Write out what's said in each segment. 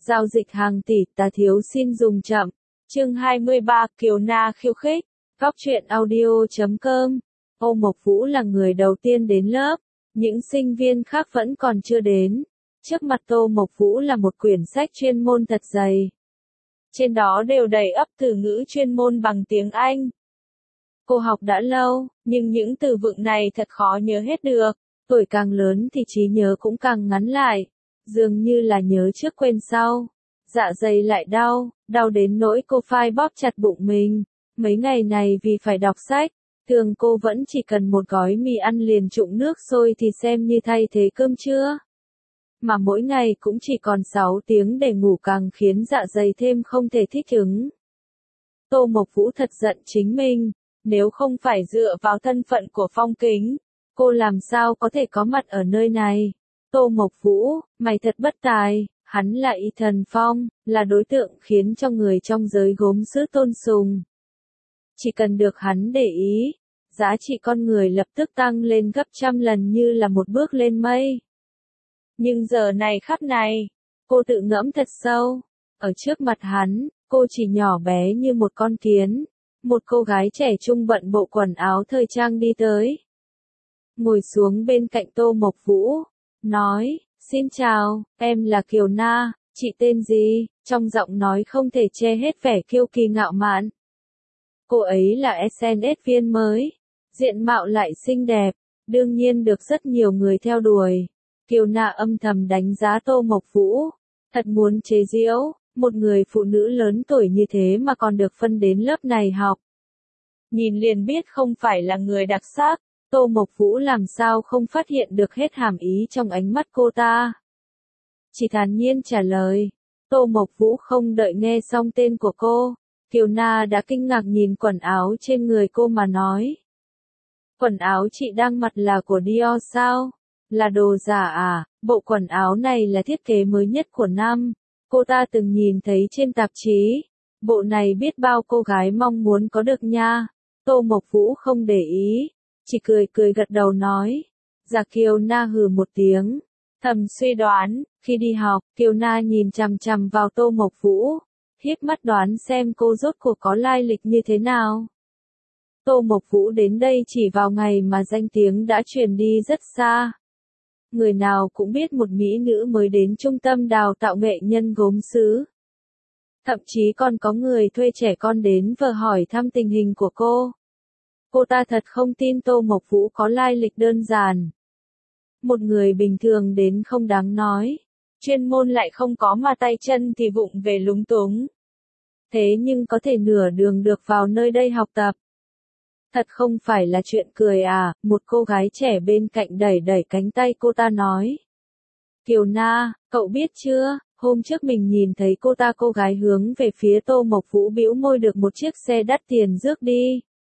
Giao dịch hàng tỷ, ta thiếu xin dùng chậm. Chương 23, Kiều Na khiêu khích. Góc truyện audio.com. Tô Mộc Vũ là người đầu tiên đến lớp, những sinh viên khác vẫn còn chưa đến. Trước mặt Tô Mộc Vũ là một quyển sách chuyên môn thật dày. Trên đó đều đầy ắp từ ngữ chuyên môn bằng tiếng Anh. Cô học đã lâu, nhưng những từ vựng này thật khó nhớ hết được. Tuổi càng lớn thì trí nhớ cũng càng ngắn lại. Dường như là nhớ trước quên sau. Dạ dày lại đau, đau đến nỗi cô phai bóp chặt bụng mình. Mấy ngày này vì phải đọc sách, thường cô vẫn chỉ cần một gói mì ăn liền trụng nước sôi thì xem như thay thế cơm trưa. Mà mỗi ngày cũng chỉ còn 6 tiếng để ngủ càng khiến dạ dày thêm không thể thích ứng. Tô Mộc Vũ thật giận chính mình, nếu không phải dựa vào thân phận của Phong Kính, cô làm sao có thể có mặt ở nơi này. Tô Mộc Vũ, mày thật bất tài, hắn là Y Thần Phong, là đối tượng khiến cho người trong giới gốm sứ tôn sùng. Chỉ cần được hắn để ý, giá trị con người lập tức tăng lên gấp trăm lần như là một bước lên mây. Nhưng giờ này khắc này, cô tự ngẫm thật sâu, ở trước mặt hắn, cô chỉ nhỏ bé như một con kiến. Một cô gái trẻ trung bận bộ quần áo thời trang đi tới. Ngồi xuống bên cạnh Tô Mộc Vũ, nói, xin chào, em là Kiều Na, chị tên gì? Trong giọng nói không thể che hết vẻ kiêu kỳ ngạo mạn. Cô ấy là SNS viên mới, diện mạo lại xinh đẹp, đương nhiên được rất nhiều người theo đuổi. Kiều Na âm thầm đánh giá Tô Mộc Vũ, thật muốn chế giễu, một người phụ nữ lớn tuổi như thế mà còn được phân đến lớp này học. Nhìn liền biết không phải là người đặc sắc, Tô Mộc Vũ làm sao không phát hiện được hết hàm ý trong ánh mắt cô ta. Chỉ thản nhiên trả lời, Tô Mộc Vũ không đợi nghe xong tên của cô, Kiều Na đã kinh ngạc nhìn quần áo trên người cô mà nói. Quần áo chị đang mặc là của Dior sao? Là đồ giả à? Bộ quần áo này là thiết kế mới nhất của năm. Cô ta từng nhìn thấy trên tạp chí. Bộ này biết bao cô gái mong muốn có được nha. Tô Mộc Vũ không để ý, chỉ cười cười gật đầu nói. Dạ Kiều Na hừ một tiếng, thầm suy đoán, khi đi học, Kiều Na nhìn chằm chằm vào Tô Mộc Vũ, hiếp mắt đoán xem cô rốt cuộc có lai lịch như thế nào. Tô Mộc Vũ đến đây chỉ vào ngày mà danh tiếng đã truyền đi rất xa. Người nào cũng biết một mỹ nữ mới đến trung tâm đào tạo nghệ nhân gốm sứ. Thậm chí còn có người thuê trẻ con đến vờ hỏi thăm tình hình của cô. Cô ta thật không tin Tô Mộc Vũ có lai lịch đơn giản. Một người bình thường đến không đáng nói, chuyên môn lại không có mà tay chân thì vụng về lúng túng. Thế nhưng có thể nửa đường được vào nơi đây học tập. Thật không phải là chuyện cười à, một cô gái trẻ bên cạnh đẩy đẩy cánh tay cô ta nói. Kiều Na, cậu biết chưa, hôm trước mình nhìn thấy cô gái hướng về phía Tô Mộc Vũ bĩu môi được một chiếc xe đắt tiền rước đi.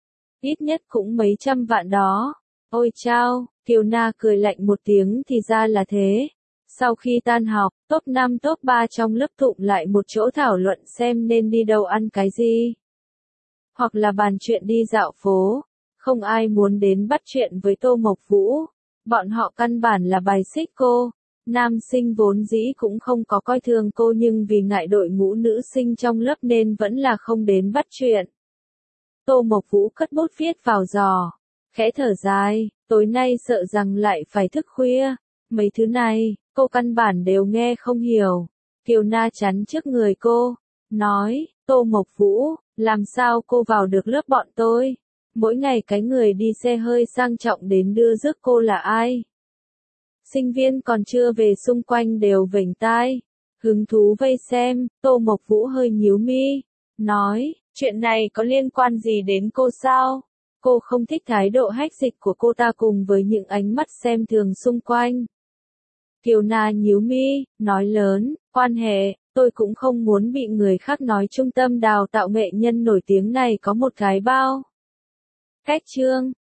Ít nhất cũng mấy trăm vạn đó. Ôi chao, Kiều Na cười lạnh một tiếng thì ra là thế. Sau khi tan học, top 5 top 3 trong lớp tụm lại một chỗ thảo luận xem nên đi đâu ăn cái gì. Hoặc là bàn chuyện đi dạo phố. Không ai muốn đến bắt chuyện với Tô Mộc Vũ. Bọn họ căn bản là bài xích cô. Nam sinh vốn dĩ cũng không có coi thường cô nhưng vì ngại đội ngũ nữ sinh trong lớp nên vẫn là không đến bắt chuyện. Tô Mộc Vũ cất bút viết vào giỏ. Khẽ thở dài, tối nay sợ rằng lại phải thức khuya. Mấy thứ này, cô căn bản đều nghe không hiểu. Kiều Na chắn trước người cô, nói, Tô Mộc Vũ, làm sao cô vào được lớp bọn tôi? Mỗi ngày cái người đi xe hơi sang trọng đến đưa rước cô là ai? Sinh viên còn chưa về xung quanh đều vểnh tai, hứng thú vây xem. Tô Mộc Vũ hơi nhíu mi, nói, chuyện này có liên quan gì đến cô sao? Cô không thích thái độ hách dịch của cô ta cùng với những ánh mắt xem thường xung quanh. Kiều Na nhíu mi, nói lớn, quan hệ, tôi cũng không muốn bị người khác nói trung tâm đào tạo nghệ nhân nổi tiếng này có một cái bao. Cách chương,